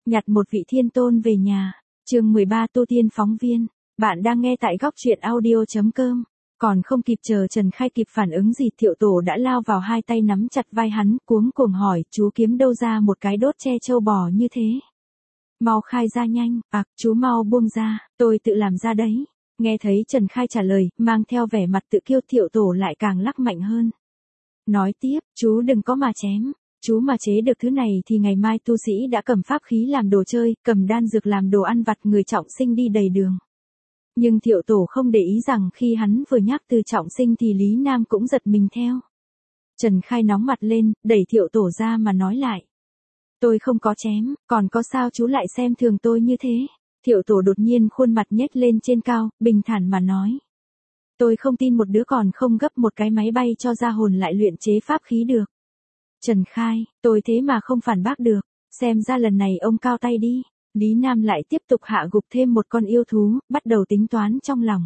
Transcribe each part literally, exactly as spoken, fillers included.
Nhặt một vị thiên tôn về nhà. Chương mười ba Tu tiên phóng viên. Bạn đang nghe tại góc truyện audio chấm com. Còn không kịp chờ Trần Khai kịp phản ứng gì, Thiệu Tổ đã lao vào, hai tay nắm chặt vai hắn, cuống cuồng hỏi, chú kiếm đâu ra một cái đốt tre trâu bò như thế? Mau khai ra nhanh, ặc, à, chú mau buông ra, tôi tự làm ra đấy. Nghe thấy Trần Khai trả lời, mang theo vẻ mặt tự kiêu, Thiệu Tổ lại càng lắc mạnh hơn. Nói tiếp, chú đừng có mà chém. Chú mà chế được thứ này thì ngày mai tu sĩ đã cầm pháp khí làm đồ chơi, cầm đan dược làm đồ ăn vặt, người trọng sinh đi đầy đường. Nhưng Thiệu Tổ không để ý rằng khi hắn vừa nhắc từ trọng sinh thì Lý Nam cũng giật mình theo. Trần Khai nóng mặt lên, đẩy Thiệu Tổ ra mà nói lại. Tôi không có chém, còn có sao chú lại xem thường tôi như thế? Thiệu Tổ đột nhiên khuôn mặt nhếch lên trên cao, bình thản mà nói. Tôi không tin một đứa còn không gấp một cái máy bay cho ra hồn lại luyện chế pháp khí được. Trần Khai, tôi thế mà không phản bác được, xem ra lần này ông cao tay đi. Lý Nam lại tiếp tục hạ gục thêm một con yêu thú, bắt đầu tính toán trong lòng.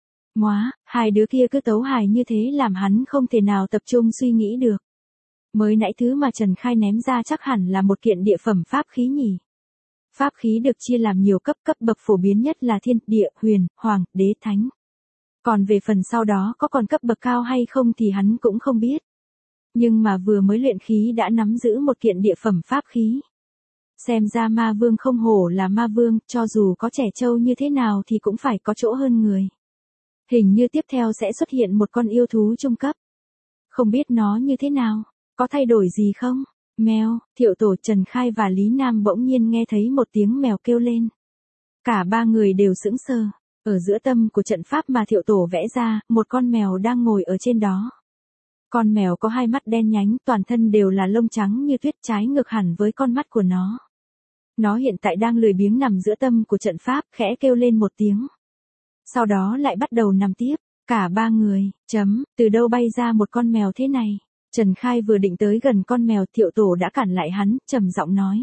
Móa, hai đứa kia cứ tấu hài như thế làm hắn không thể nào tập trung suy nghĩ được. Mới nãy thứ mà Trần Khai ném ra chắc hẳn là một kiện địa phẩm pháp khí nhỉ. Pháp khí được chia làm nhiều cấp, cấp bậc phổ biến nhất là thiên, địa, huyền, hoàng, đế, thánh. Còn về phần sau đó có còn cấp bậc cao hay không thì hắn cũng không biết. Nhưng mà vừa mới luyện khí đã nắm giữ một kiện địa phẩm pháp khí. Xem ra ma vương không hổ là ma vương, cho dù có trẻ trâu như thế nào thì cũng phải có chỗ hơn người. Hình như tiếp theo sẽ xuất hiện một con yêu thú trung cấp. Không biết nó như thế nào, có thay đổi gì không? Mèo, Thiệu Tổ, Trần Khai và Lý Nam bỗng nhiên nghe thấy một tiếng mèo kêu lên. Cả ba người đều sững sờ. Ở giữa tâm của trận pháp mà Thiệu Tổ vẽ ra, một con mèo đang ngồi ở trên đó. Con mèo có hai mắt đen nhánh, toàn thân đều là lông trắng như tuyết, trái ngược hẳn với con mắt của nó. Nó hiện tại đang lười biếng nằm giữa tâm của trận pháp, khẽ kêu lên một tiếng. Sau đó lại bắt đầu nằm tiếp. Cả ba người, chấm, từ đâu bay ra một con mèo thế này? Trần Khai vừa định tới gần con mèo, Thiệu Tổ đã cản lại hắn, trầm giọng nói.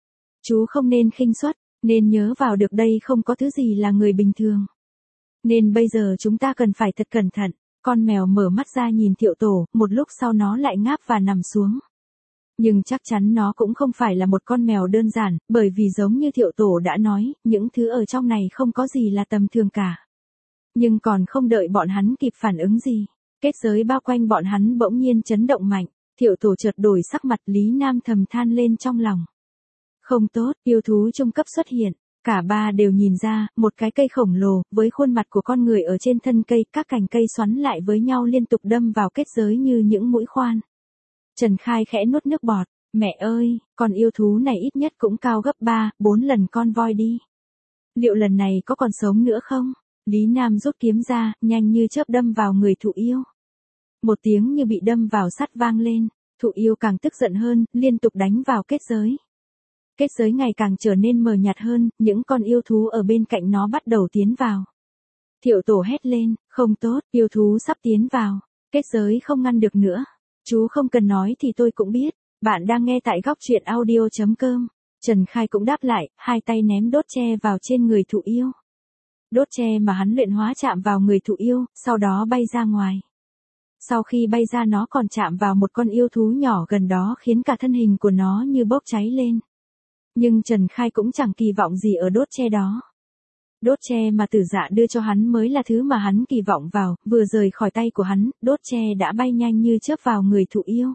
Chú không nên khinh suất, nên nhớ vào được đây không có thứ gì là người bình thường. Nên bây giờ chúng ta cần phải thật cẩn thận. Con mèo mở mắt ra nhìn Thiệu Tổ, một lúc sau nó lại ngáp và nằm xuống. Nhưng chắc chắn nó cũng không phải là một con mèo đơn giản, bởi vì giống như Thiệu Tổ đã nói, những thứ ở trong này không có gì là tầm thường cả. Nhưng còn không đợi bọn hắn kịp phản ứng gì, kết giới bao quanh bọn hắn bỗng nhiên chấn động mạnh, Thiệu Tổ chợt đổi sắc mặt, Lý Nam thầm than lên trong lòng. Không tốt, yêu thú trung cấp xuất hiện. Cả ba đều nhìn ra, một cái cây khổng lồ, với khuôn mặt của con người ở trên thân cây, các cành cây xoắn lại với nhau liên tục đâm vào kết giới như những mũi khoan. Trần Khai khẽ nuốt nước bọt, mẹ ơi, con yêu thú này ít nhất cũng cao gấp ba, bốn lần con voi đi. Liệu lần này có còn sống nữa không? Lý Nam rút kiếm ra, nhanh như chớp đâm vào người thụ yêu. Một tiếng như bị đâm vào sắt vang lên, thụ yêu càng tức giận hơn, liên tục đánh vào kết giới. Kết giới ngày càng trở nên mờ nhạt hơn, những con yêu thú ở bên cạnh nó bắt đầu tiến vào. Thiệu Tổ hét lên, không tốt, yêu thú sắp tiến vào, kết giới không ngăn được nữa. Chú không cần nói thì tôi cũng biết, bạn đang nghe tại góc truyện audio chấm com. Trần Khai cũng đáp lại, hai tay ném đốt tre vào trên người thụ yêu. Đốt tre mà hắn luyện hóa chạm vào người thụ yêu, sau đó bay ra ngoài. Sau khi bay ra nó còn chạm vào một con yêu thú nhỏ gần đó khiến cả thân hình của nó như bốc cháy lên. Nhưng Trần Khai cũng chẳng kỳ vọng gì ở đốt tre đó. Đốt tre mà Tử Dạ đưa cho hắn mới là thứ mà hắn kỳ vọng vào, vừa rời khỏi tay của hắn, đốt tre đã bay nhanh như chớp vào người thụ yêu.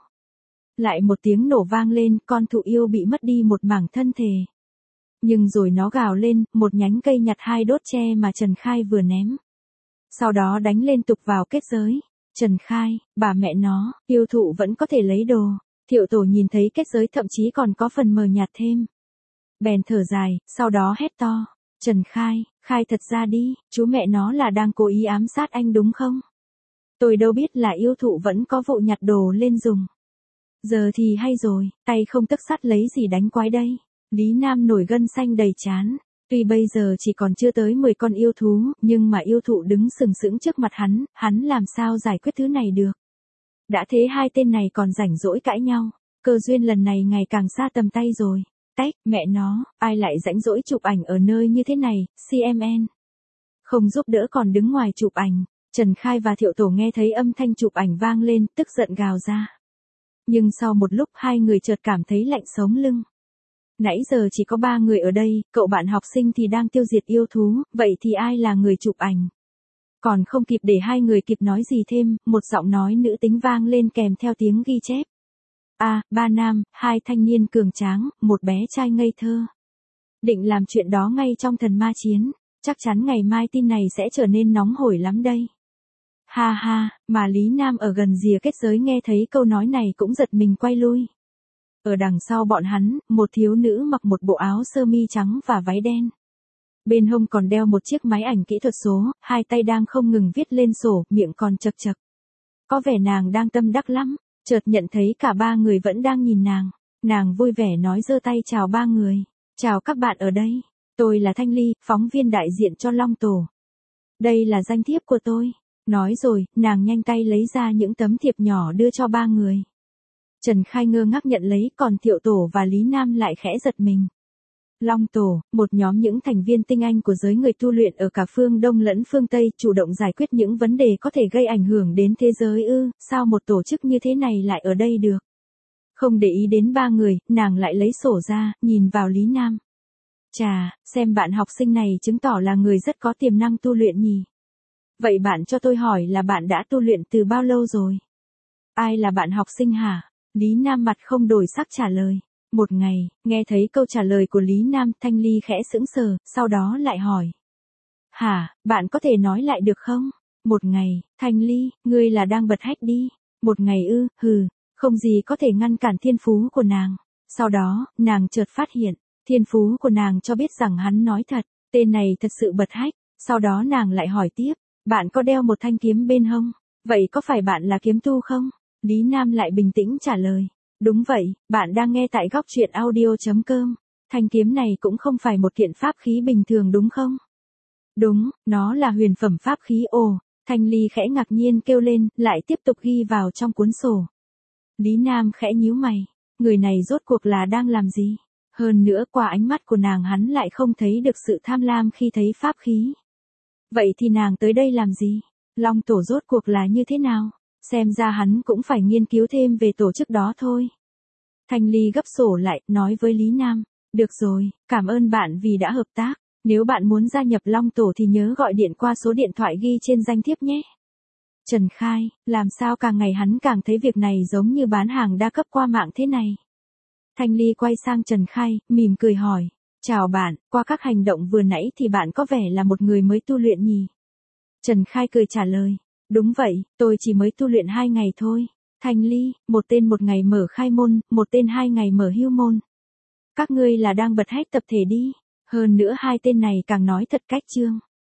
Lại một tiếng nổ vang lên, con thụ yêu bị mất đi một mảng thân thể. Nhưng rồi nó gào lên, một nhánh cây nhặt hai đốt tre mà Trần Khai vừa ném. Sau đó đánh liên tục vào kết giới. Trần Khai, bà mẹ nó, yêu thụ vẫn có thể lấy đồ. Thiệu Tổ nhìn thấy kết giới thậm chí còn có phần mờ nhạt thêm. Bèn thở dài, sau đó hét to. Trần Khai, khai thật ra đi, chú mẹ nó là đang cố ý ám sát anh đúng không? Tôi đâu biết là yêu thụ vẫn có vụ nhặt đồ lên dùng. Giờ thì hay rồi, tay không tấc sắt lấy gì đánh quái đây. Lý Nam nổi gân xanh đầy trán. Tuy bây giờ chỉ còn chưa tới mười con yêu thú, nhưng mà yêu thụ đứng sừng sững trước mặt hắn, hắn làm sao giải quyết thứ này được. Đã thế hai tên này còn rảnh rỗi cãi nhau, cơ duyên lần này ngày càng xa tầm tay rồi. Tách, mẹ nó, ai lại rảnh rỗi chụp ảnh ở nơi như thế này, xê em en. Không giúp đỡ còn đứng ngoài chụp ảnh. Trần Khai và Thiệu Tổ nghe thấy âm thanh chụp ảnh vang lên, tức giận gào ra. Nhưng sau một lúc hai người chợt cảm thấy lạnh sống lưng. Nãy giờ chỉ có ba người ở đây, cậu bạn học sinh thì đang tiêu diệt yêu thú, vậy thì ai là người chụp ảnh? Còn không kịp để hai người kịp nói gì thêm, một giọng nói nữ tính vang lên kèm theo tiếng ghi chép. À, ba nam, hai thanh niên cường tráng, một bé trai ngây thơ. Định làm chuyện đó ngay trong thần ma chiến, chắc chắn ngày mai tin này sẽ trở nên nóng hổi lắm đây. Ha ha, mà Lý Nam ở gần rìa kết giới nghe thấy câu nói này cũng giật mình quay lui. Ở đằng sau bọn hắn, một thiếu nữ mặc một bộ áo sơ mi trắng và váy đen. Bên hông còn đeo một chiếc máy ảnh kỹ thuật số, hai tay đang không ngừng viết lên sổ, miệng còn chật chật. Có vẻ nàng đang tâm đắc lắm, chợt nhận thấy cả ba người vẫn đang nhìn nàng. Nàng vui vẻ nói giơ tay chào ba người. Chào các bạn ở đây, tôi là Thanh Ly, phóng viên đại diện cho Long Tổ. Đây là danh thiếp của tôi. Nói rồi, nàng nhanh tay lấy ra những tấm thiệp nhỏ đưa cho ba người. Trần Khai ngơ ngác nhận lấy, còn Thiệu Tổ và Lý Nam lại khẽ giật mình. Long Tổ, một nhóm những thành viên tinh anh của giới người tu luyện ở cả phương Đông lẫn phương Tây, chủ động giải quyết những vấn đề có thể gây ảnh hưởng đến thế giới ư, sao một tổ chức như thế này lại ở đây được? Không để ý đến ba người, nàng lại lấy sổ ra, nhìn vào Lý Nam. Chà, xem bạn học sinh này chứng tỏ là người rất có tiềm năng tu luyện nhỉ. Vậy bạn cho tôi hỏi là bạn đã tu luyện từ bao lâu rồi? Ai là bạn học sinh hả? Lý Nam mặt không đổi sắc trả lời. Một ngày, nghe thấy câu trả lời của Lý Nam, Thanh Ly khẽ sững sờ, sau đó lại hỏi. Hả, bạn có thể nói lại được không? Một ngày, Thanh Ly, ngươi là đang bật hách đi. Một ngày ư, hừ, không gì có thể ngăn cản thiên phú của nàng. Sau đó, nàng chợt phát hiện, thiên phú của nàng cho biết rằng hắn nói thật, tên này thật sự bật hách. Sau đó nàng lại hỏi tiếp, bạn có đeo một thanh kiếm bên hông? Vậy có phải bạn là kiếm tu không? Lý Nam lại bình tĩnh trả lời. Đúng vậy, bạn đang nghe tại góc truyện audio chấm com. Thanh kiếm này cũng không phải một kiện pháp khí bình thường đúng không? Đúng, nó là huyền phẩm pháp khí. Ồ, Thanh Ly khẽ ngạc nhiên kêu lên, lại tiếp tục ghi vào trong cuốn sổ. Lý Nam khẽ nhíu mày, người này rốt cuộc là đang làm gì? Hơn nữa qua ánh mắt của nàng hắn lại không thấy được sự tham lam khi thấy pháp khí. Vậy thì nàng tới đây làm gì? Long Tổ rốt cuộc là như thế nào? Xem ra hắn cũng phải nghiên cứu thêm về tổ chức đó thôi. Thanh Ly gấp sổ lại, nói với Lý Nam. Được rồi, cảm ơn bạn vì đã hợp tác. Nếu bạn muốn gia nhập Long Tổ thì nhớ gọi điện qua số điện thoại ghi trên danh thiếp nhé. Trần Khai, làm sao càng ngày hắn càng thấy việc này giống như bán hàng đa cấp qua mạng thế này. Thanh Ly quay sang Trần Khai, mỉm cười hỏi. Chào bạn, qua các hành động vừa nãy thì bạn có vẻ là một người mới tu luyện nhỉ? Trần Khai cười trả lời. Đúng vậy, tôi chỉ mới tu luyện hai ngày thôi. Thanh Ly, một tên một ngày mở khai môn, một tên hai ngày mở hưu môn. Các ngươi là đang bật hách tập thể đi. Hơn nữa hai tên này càng nói thật cách chương.